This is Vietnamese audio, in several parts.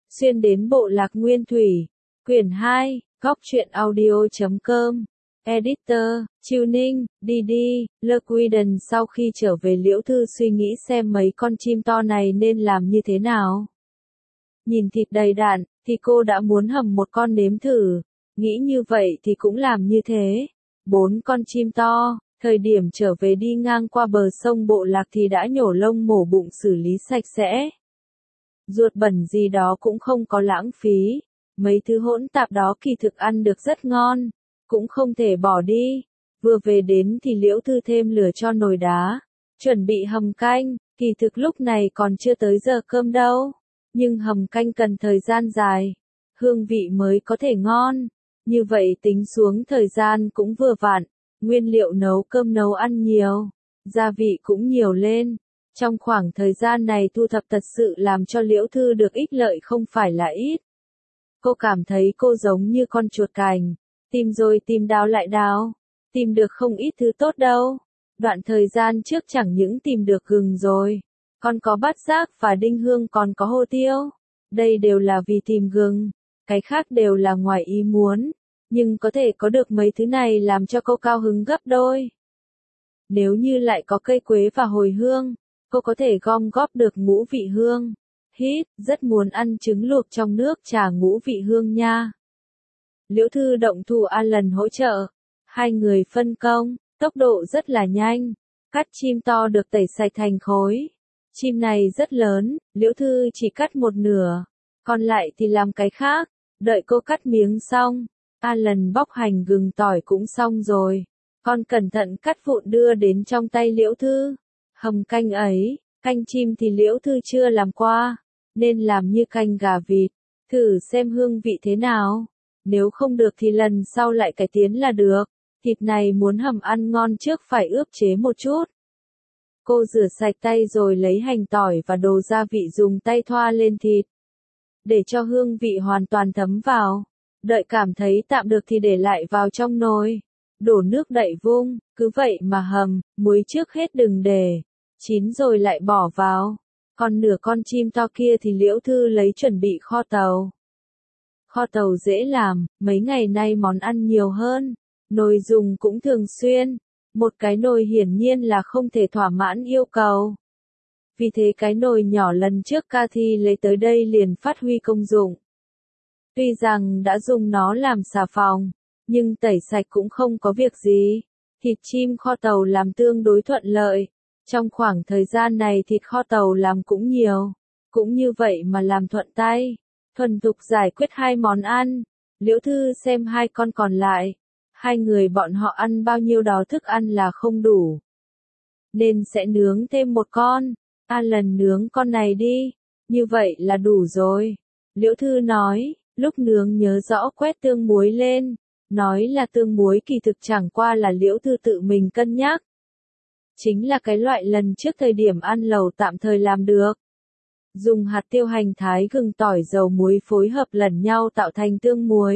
xuyên đến bộ lạc Nguyên Thủy, quyển 2, góc truyện audio.com, editor, Tuning, Didi, Lequiden. Sau khi trở về Liễu Thư suy nghĩ xem mấy con chim to này nên làm như thế nào. Nhìn thịt đầy đặn, thì cô đã muốn hầm một con nếm thử, nghĩ như vậy thì cũng làm như thế. 4 con chim to, thời điểm trở về đi ngang qua bờ sông bộ lạc thì đã nhổ lông mổ bụng xử lý sạch sẽ. Ruột bẩn gì đó cũng không có lãng phí, mấy thứ hỗn tạp đó kỳ thực ăn được rất ngon, cũng không thể bỏ đi. Vừa về đến thì Liễu Thư thêm lửa cho nồi đá, chuẩn bị hầm canh, kỳ thực lúc này còn chưa tới giờ cơm đâu, nhưng hầm canh cần thời gian dài, hương vị mới có thể ngon. Như vậy tính xuống thời gian cũng vừa vặn, nguyên liệu nấu cơm nấu ăn nhiều, gia vị cũng nhiều lên. Trong khoảng thời gian này thu thập thật sự làm cho Liễu Thư được ích lợi không phải là ít. Cô cảm thấy cô giống như con chuột cành, tìm rồi tìm đào lại đào, tìm được không ít thứ tốt đâu. Đoạn thời gian trước chẳng những tìm được gừng rồi, còn có bát giác và đinh hương, còn có hồ tiêu. Đây đều là vì tìm gừng, cái khác đều là ngoài ý muốn, nhưng có thể có được mấy thứ này làm cho cô cao hứng gấp đôi. Nếu như lại có cây quế và hồi hương, cô có thể gom góp được ngũ vị hương. Hít, rất muốn ăn trứng luộc trong nước trà ngũ vị hương nha. Liễu Thư động thủ Alan hỗ trợ. Hai người phân công, tốc độ rất là nhanh. Cắt chim to được tẩy sạch thành khối. Chim này rất lớn, Liễu Thư chỉ cắt một nửa, còn lại thì làm cái khác. Đợi cô cắt miếng xong, Alan bóc hành gừng tỏi cũng xong rồi. Con cẩn thận cắt vụn đưa đến trong tay Liễu Thư. Hầm canh ấy, canh chim thì Liễu Thư chưa làm qua, nên làm như canh gà vịt, thử xem hương vị thế nào. Nếu không được thì lần sau lại cải tiến là được. Thịt này muốn hầm ăn ngon trước phải ướp chế một chút. Cô rửa sạch tay rồi lấy hành tỏi và đồ gia vị dùng tay thoa lên thịt, để cho hương vị hoàn toàn thấm vào. Đợi cảm thấy tạm được thì để lại vào trong nồi, đổ nước đậy vung, cứ vậy mà hầm, muối trước hết đừng để chín rồi lại bỏ vào. Còn nửa con chim to kia thì Liễu Thư lấy chuẩn bị kho tàu. Kho tàu dễ làm, mấy ngày nay món ăn nhiều hơn, nồi dùng cũng thường xuyên. Một cái nồi hiển nhiên là không thể thỏa mãn yêu cầu. Vì thế cái nồi nhỏ lần trước Cathy lấy tới đây liền phát huy công dụng. Tuy rằng đã dùng nó làm xà phòng, nhưng tẩy sạch cũng không có việc gì. Thịt chim kho tàu làm tương đối thuận lợi. Trong khoảng thời gian này thịt kho tàu làm cũng nhiều, cũng như vậy mà làm thuận tay, thuần thục giải quyết hai món ăn. Liễu Thư xem hai con còn lại, hai người bọn họ ăn bao nhiêu đó thức ăn là không đủ, nên sẽ nướng thêm một con. Alan nướng con này đi, như vậy là đủ rồi. Liễu Thư nói, lúc nướng nhớ rõ quét tương muối lên, nói là tương muối kỳ thực chẳng qua là Liễu Thư tự mình cân nhắc. Chính là cái loại lần trước thời điểm ăn lẩu tạm thời làm được. Dùng hạt tiêu, hành thái, gừng, tỏi, dầu, muối phối hợp lẫn nhau tạo thành tương muối.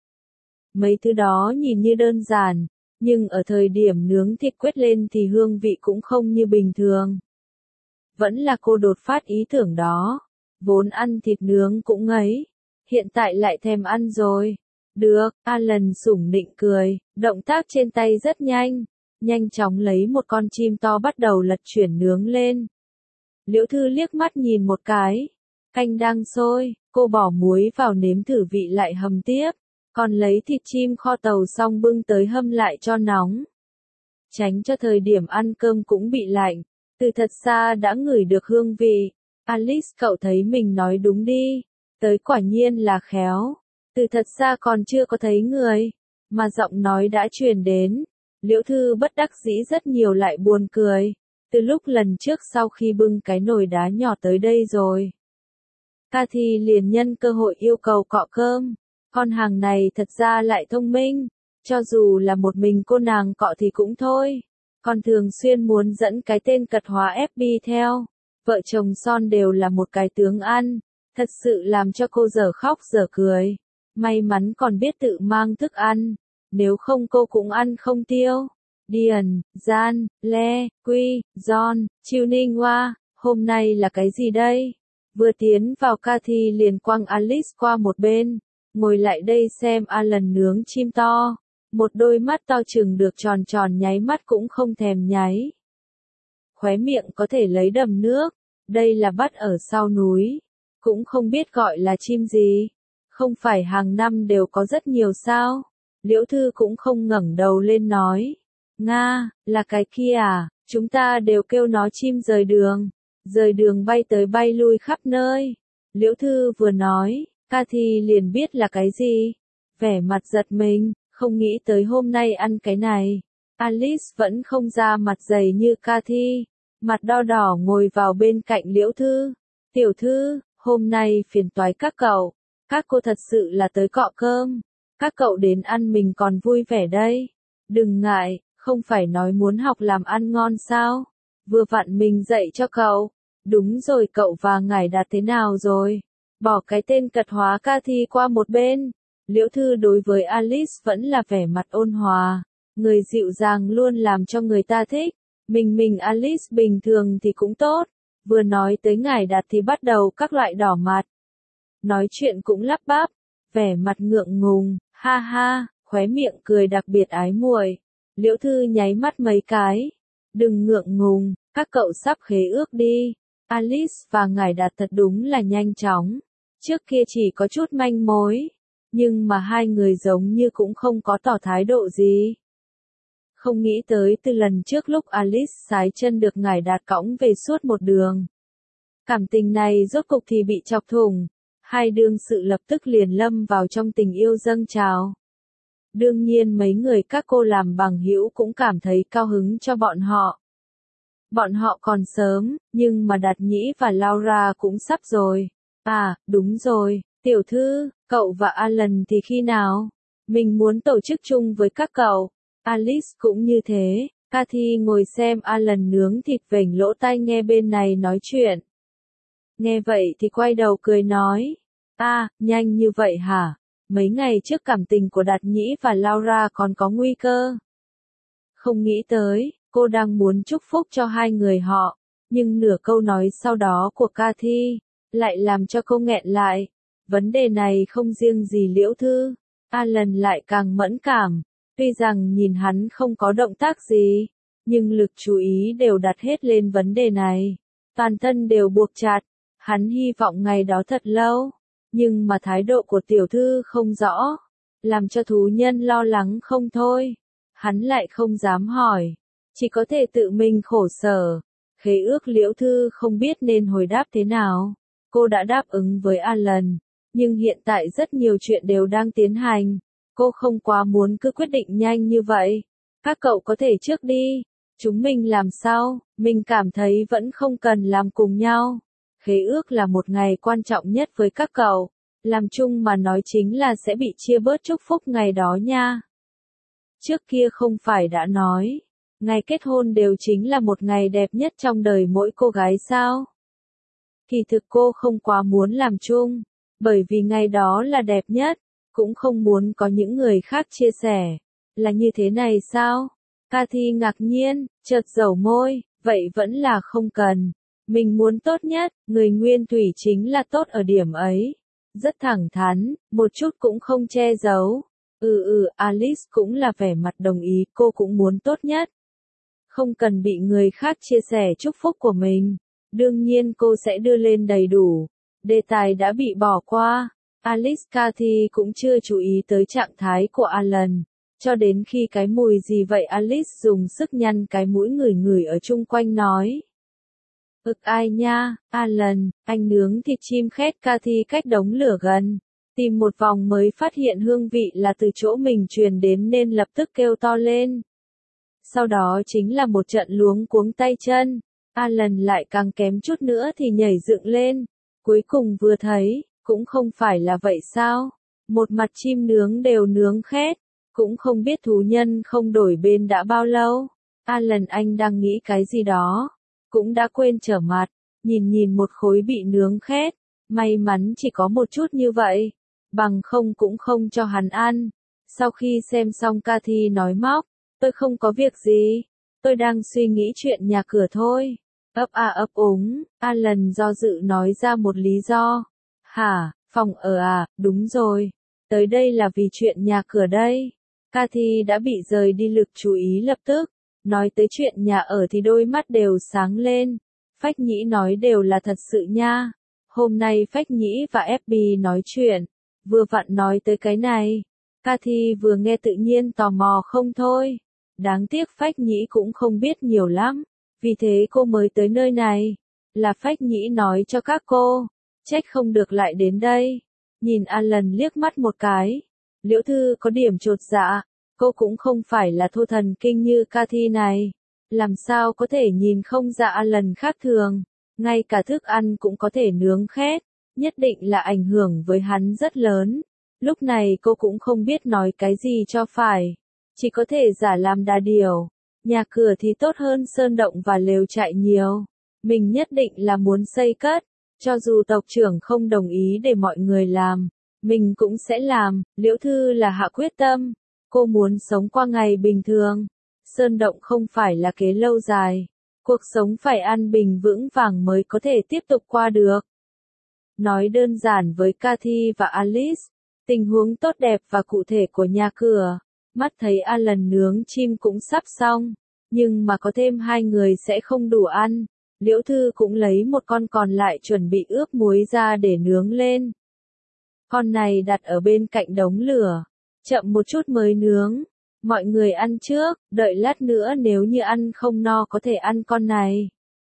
Mấy thứ đó nhìn như đơn giản, nhưng ở thời điểm nướng thịt quét lên thì hương vị cũng không như bình thường. Vẫn là cô đột phát ý tưởng đó. Vốn ăn thịt nướng cũng ngấy, hiện tại lại thèm ăn rồi. Được, Alan sủng nịnh cười, động tác trên tay rất nhanh. Nhanh chóng lấy một con chim to bắt đầu lật chuyển nướng lên. Liễu Thư liếc mắt nhìn một cái. Canh đang sôi, cô bỏ muối vào nếm thử vị lại hầm tiếp. Còn lấy thịt chim kho tàu xong bưng tới hâm lại cho nóng. Tránh cho thời điểm ăn cơm cũng bị lạnh. Từ thật xa đã ngửi được hương vị. Alice, cậu thấy mình nói đúng đi. Tới quả nhiên là khéo. Từ thật xa còn chưa có thấy người, mà giọng nói đã truyền đến. Liễu Thư bất đắc dĩ rất nhiều lại buồn cười. Từ lúc lần trước sau khi bưng cái nồi đá nhỏ tới đây rồi, Cathy liền nhân cơ hội yêu cầu cọ cơm. Con hàng này thật ra lại thông minh, cho dù là một mình cô nàng cọ thì cũng thôi. Còn thường xuyên muốn dẫn cái tên cật hóa FB theo. Vợ chồng son đều là một cái tướng ăn, thật sự làm cho cô dở khóc dở cười. May mắn còn biết tự mang thức ăn, nếu không cô cũng ăn không tiêu. Điền, Gian, Le, Quy, John, Tuning Hoa, hôm nay là cái gì đây? Vừa tiến vào Cathy liền quăng Alice qua một bên, ngồi lại đây xem Alan nướng chim to. Một đôi mắt to chừng được tròn tròn nháy mắt cũng không thèm nháy. Khóe miệng có thể lấy đầm nước, đây là bắt ở sau núi, cũng không biết gọi là chim gì. Không phải hàng năm đều có rất nhiều sao? Liễu Thư cũng không ngẩng đầu lên nói. Nga, là cái kia à, chúng ta đều kêu nó chim rời đường bay tới bay lui khắp nơi. Liễu Thư vừa nói, Cathy liền biết là cái gì. Vẻ mặt giật mình, không nghĩ tới hôm nay ăn cái này. Alice vẫn không ra mặt dày như Cathy, mặt đo đỏ ngồi vào bên cạnh Liễu Thư. Tiểu Thư, hôm nay phiền toái các cậu, các cô thật sự là tới cọ cơm. Các cậu đến ăn mình còn vui vẻ đây. Đừng ngại, không phải nói muốn học làm ăn ngon sao? Vừa vặn mình dạy cho cậu. Đúng rồi, cậu và Ngải Đạt thế nào rồi? Bỏ cái tên cật hóa Cathy qua một bên. Liễu Thư đối với Alice vẫn là vẻ mặt ôn hòa, người dịu dàng luôn làm cho người ta thích. Mình Alice bình thường thì cũng tốt. Vừa nói tới Ngải Đạt thì bắt đầu các loại đỏ mặt. Nói chuyện cũng lắp bắp, vẻ mặt ngượng ngùng, ha ha, khóe miệng cười đặc biệt ái muội. Liễu Thư nháy mắt mấy cái. Đừng ngượng ngùng, các cậu sắp khế ước đi. Alice và Ngải Đạt thật đúng là nhanh chóng. Trước kia chỉ có chút manh mối, nhưng mà hai người giống như cũng không có tỏ thái độ gì. Không nghĩ tới từ lần trước lúc Alice sái chân được Ngải Đạt cõng về suốt một đường. Cảm tình này rốt cục thì bị chọc thủng. Hai đương sự lập tức liền lâm vào trong tình yêu dâng trào. Đương nhiên mấy người các cô làm bằng hữu cũng cảm thấy cao hứng cho bọn họ. Bọn họ còn sớm, nhưng mà Đạt Nhĩ và Laura cũng sắp rồi. À, đúng rồi, tiểu thư, cậu và Alan thì khi nào? Mình muốn tổ chức chung với các cậu. Alice cũng như thế. Cathy ngồi xem Alan nướng thịt vểnh lỗ tai nghe bên này nói chuyện. Nghe vậy thì quay đầu cười nói. À, nhanh như vậy hả? Mấy ngày trước cảm tình của Đạt Nhĩ và Laura còn có nguy cơ. Không nghĩ tới, cô đang muốn chúc phúc cho hai người họ, nhưng nửa câu nói sau đó của Cathy lại làm cho cô nghẹn lại. Vấn đề này không riêng gì Liễu Thư, Alan lại càng mẫn cảm. Tuy rằng nhìn hắn không có động tác gì, nhưng lực chú ý đều đặt hết lên vấn đề này. Toàn thân đều buộc chặt, hắn hy vọng ngày đó thật lâu. Nhưng mà thái độ của tiểu thư không rõ, làm cho thú nhân lo lắng không thôi. Hắn lại không dám hỏi, chỉ có thể tự mình khổ sở. Khế ước Liễu Thư không biết nên hồi đáp thế nào. Cô đã đáp ứng với Alan, nhưng hiện tại rất nhiều chuyện đều đang tiến hành. Cô không quá muốn cứ quyết định nhanh như vậy. Các cậu có thể trước đi, chúng mình làm sau. Mình cảm thấy vẫn không cần làm cùng nhau. Khế ước là một ngày quan trọng nhất với các cậu. Làm chung mà nói chính là sẽ bị chia bớt chúc phúc ngày đó nha. Trước kia không phải đã nói, ngày kết hôn đều chính là một ngày đẹp nhất trong đời mỗi cô gái sao? Kỳ thực cô không quá muốn làm chung, bởi vì ngày đó là đẹp nhất, cũng không muốn có những người khác chia sẻ. Là như thế này sao? Cathy ngạc nhiên, chợt dẩu môi, vậy vẫn là không cần. Mình muốn tốt nhất, người nguyên thủy chính là tốt ở điểm ấy. Rất thẳng thắn, một chút cũng không che giấu. Alice cũng là vẻ mặt đồng ý, cô cũng muốn tốt nhất. Không cần bị người khác chia sẻ chúc phúc của mình. Đương nhiên cô sẽ đưa lên đầy đủ. Đề tài đã bị bỏ qua. Alice Cathy cũng chưa chú ý tới trạng thái của Alan. Cho đến khi cái mùi gì vậy Alice dùng sức nhăn cái mũi ngửi ở chung quanh nói. Ai nha, Alan, anh nướng thịt chim khét Cathy cách đống lửa gần. Tìm một vòng mới phát hiện hương vị là từ chỗ mình truyền đến nên lập tức kêu to lên. Sau đó chính là một trận luống cuống tay chân. Alan lại càng kém chút nữa thì nhảy dựng lên. Cuối cùng vừa thấy, cũng không phải là vậy sao? Một mặt chim nướng đều nướng khét. Cũng không biết thú nhân không đổi bên đã bao lâu. Alan anh đang nghĩ cái gì đó. Cũng đã quên trở mặt. Nhìn một khối bị nướng khét. May mắn chỉ có một chút như vậy. Bằng không cũng không cho hắn ăn. Sau khi xem xong Cathy nói móc. Tôi không có việc gì. Tôi đang suy nghĩ chuyện nhà cửa thôi. ấp úng, Alan do dự nói ra một lý do. Hả, phòng ở à, đúng rồi. Tới đây là vì chuyện nhà cửa đây. Cathy đã bị rời đi lực chú ý lập tức. Nói tới chuyện nhà ở thì đôi mắt đều sáng lên. Phách Nhĩ nói đều là thật sự nha. Hôm nay Phách Nhĩ và FB nói chuyện. Vừa vặn nói tới cái này. Cathy vừa nghe tự nhiên tò mò không thôi. Đáng tiếc Phách Nhĩ cũng không biết nhiều lắm. Vì thế cô mới tới nơi này. Là Phách Nhĩ nói cho các cô. Trách không được lại đến đây. Nhìn Alan liếc mắt một cái. Liễu Thư có điểm chột dạ. Cô cũng không phải là thô thần kinh như Cathy này. Làm sao có thể nhìn không ra Alan khác thường. Ngay cả thức ăn cũng có thể nướng khét. Nhất định là ảnh hưởng với hắn rất lớn. Lúc này cô cũng không biết nói cái gì cho phải. Chỉ có thể giả làm đà điểu. Nhà cửa thì tốt hơn sơn động và lều trại nhiều. Mình nhất định là muốn xây cất. Cho dù tộc trưởng không đồng ý để mọi người làm. Mình cũng sẽ làm. Liễu Thư là hạ quyết tâm. Cô muốn sống qua ngày bình thường. Sơn động không phải là kế lâu dài. Cuộc sống phải an bình vững vàng mới có thể tiếp tục qua được. Nói đơn giản với Cathy và Alice. Tình huống tốt đẹp và cụ thể của nhà cửa. Mắt thấy Alan nướng chim cũng sắp xong. Nhưng mà có thêm 2 người sẽ không đủ ăn. Liễu Thư cũng lấy một con còn lại chuẩn bị ướp muối ra để nướng lên. Con này đặt ở bên cạnh đống lửa. Chậm một chút mới nướng. Mọi người ăn trước, đợi lát nữa nếu như ăn không no có thể ăn con này.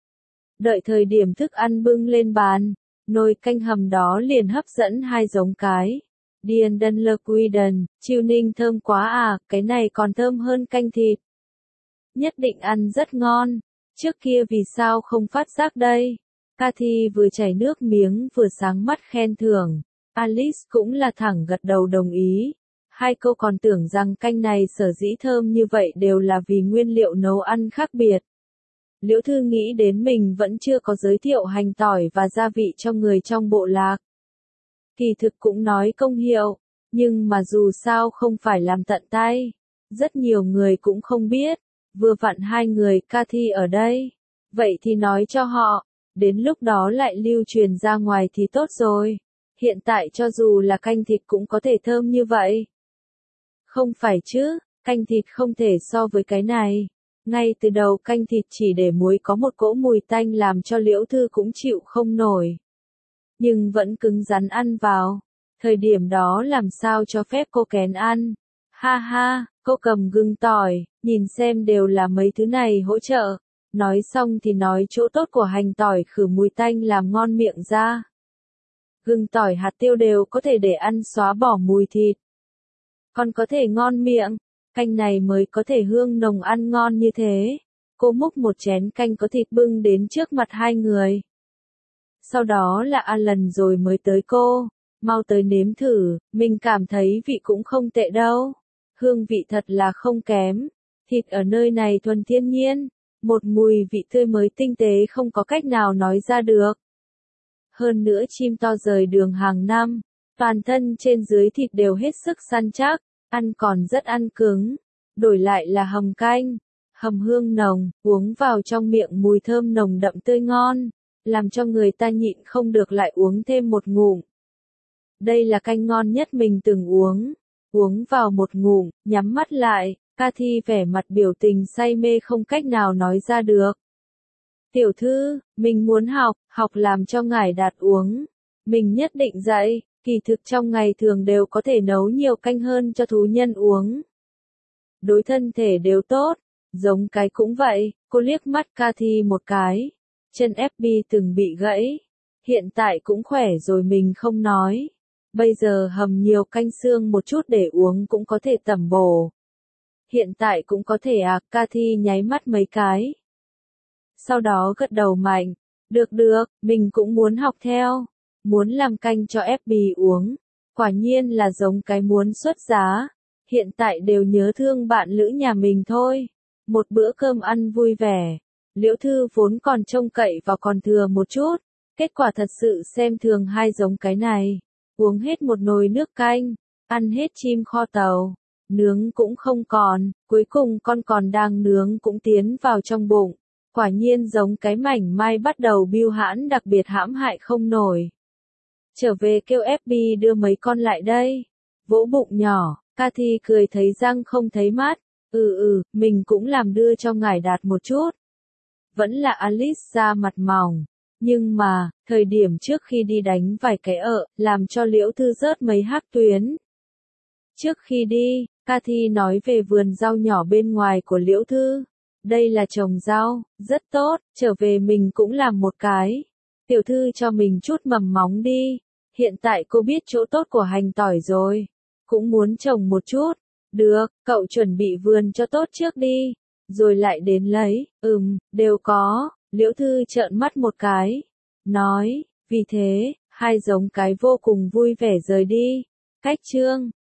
Đợi thời điểm thức ăn bưng lên bàn. Nồi canh hầm đó liền hấp dẫn 2 giống cái. Điền Đân Lơ Quy Đần, Chiêu Ninh thơm quá à, cái này còn thơm hơn canh thịt. Nhất định ăn rất ngon. Trước kia vì sao không phát giác đây? Cathy vừa chảy nước miếng vừa sáng mắt khen thưởng. Alice cũng là thẳng gật đầu đồng ý. 2 cô còn tưởng rằng canh này sở dĩ thơm như vậy đều là vì nguyên liệu nấu ăn khác biệt. Liễu Thư nghĩ đến mình vẫn chưa có giới thiệu hành tỏi và gia vị cho người trong bộ lạc. Kỳ thực cũng nói công hiệu, nhưng mà dù sao không phải làm tận tay. Rất nhiều người cũng không biết. Vừa vặn 2 người Cathy ở đây. Vậy thì nói cho họ. Đến lúc đó lại lưu truyền ra ngoài thì tốt rồi. Hiện tại cho dù là canh thịt cũng có thể thơm như vậy. Không phải chứ, canh thịt không thể so với cái này. Ngay từ đầu canh thịt chỉ để muối có một cỗ mùi tanh làm cho Liễu Thư cũng chịu không nổi. Nhưng vẫn cứng rắn ăn vào. Thời điểm đó làm sao cho phép cô kén ăn. Ha ha, cô cầm gừng tỏi, nhìn xem đều là mấy thứ này hỗ trợ. Nói xong thì nói chỗ tốt của hành tỏi khử mùi tanh làm ngon miệng ra. Gừng tỏi hạt tiêu đều có thể để ăn xóa bỏ mùi thịt. Còn có thể ngon miệng, canh này mới có thể hương nồng ăn ngon như thế. Cô múc một chén canh có thịt bưng đến trước mặt 2 người. Sau đó là Alan rồi mới tới cô. Mau tới nếm thử, mình cảm thấy vị cũng không tệ đâu. Hương vị thật là không kém. Thịt ở nơi này thuần thiên nhiên. Một mùi vị tươi mới tinh tế không có cách nào nói ra được. Hơn nữa chim to rời đường hàng năm. Toàn thân trên dưới thịt đều hết sức săn chắc. Ăn còn rất ăn cứng. Đổi lại là hầm canh. Hầm hương nồng, uống vào trong miệng mùi thơm nồng đậm tươi ngon. Làm cho người ta nhịn không được lại uống thêm một ngụm. Đây là canh ngon nhất mình từng uống. Uống vào một ngụm, nhắm mắt lại, Cathy vẻ mặt biểu tình say mê không cách nào nói ra được. Tiểu thư, mình muốn học làm cho ngài đạt uống. Mình nhất định dạy, kỳ thực trong ngày thường đều có thể nấu nhiều canh hơn cho thú nhân uống. Đối thân thể đều tốt, giống cái cũng vậy, cô liếc mắt Cathy một cái. Chân FB từng bị gãy, hiện tại cũng khỏe rồi mình không nói. Bây giờ hầm nhiều canh xương một chút để uống cũng có thể tẩm bổ. Hiện tại cũng có thể à, Cathy nháy mắt mấy cái. Sau đó gật đầu mạnh. Được, mình cũng muốn học theo. Muốn làm canh cho FB uống. Quả nhiên là giống cái muốn xuất giá. Hiện tại đều nhớ thương bạn lữ nhà mình thôi. Một bữa cơm ăn vui vẻ. Liễu Thư vốn còn trông cậy vào còn thừa một chút. Kết quả thật sự xem thường 2 giống cái này. Uống hết một nồi nước canh. Ăn hết chim kho tàu. Nướng cũng không còn. Cuối cùng con còn đang nướng cũng tiến vào trong bụng. Quả nhiên giống cái mảnh mai bắt đầu bưu hãn đặc biệt hãm hại không nổi. Trở về kêu FB đưa mấy con lại đây. Vỗ bụng nhỏ, Cathy cười thấy răng không thấy mắt. Mình cũng làm đưa cho ngài Đạt một chút. Vẫn là Alice ra mặt mỏng. Nhưng mà, thời điểm trước khi đi đánh vài cái làm cho Liễu Thư rớt mấy hắc tuyến. Trước khi đi, Cathy nói về vườn rau nhỏ bên ngoài của Liễu Thư. Đây là trồng rau, rất tốt, trở về mình cũng làm một cái. Tiểu thư cho mình chút mầm móng đi. Hiện tại cô biết chỗ tốt của hành tỏi rồi. Cũng muốn trồng một chút. Được, cậu chuẩn bị vườn cho tốt trước đi. Rồi lại đến lấy. Đều có. Liễu Thư trợn mắt một cái. Nói, vì thế, hai giống cái vô cùng vui vẻ rời đi. Cách chương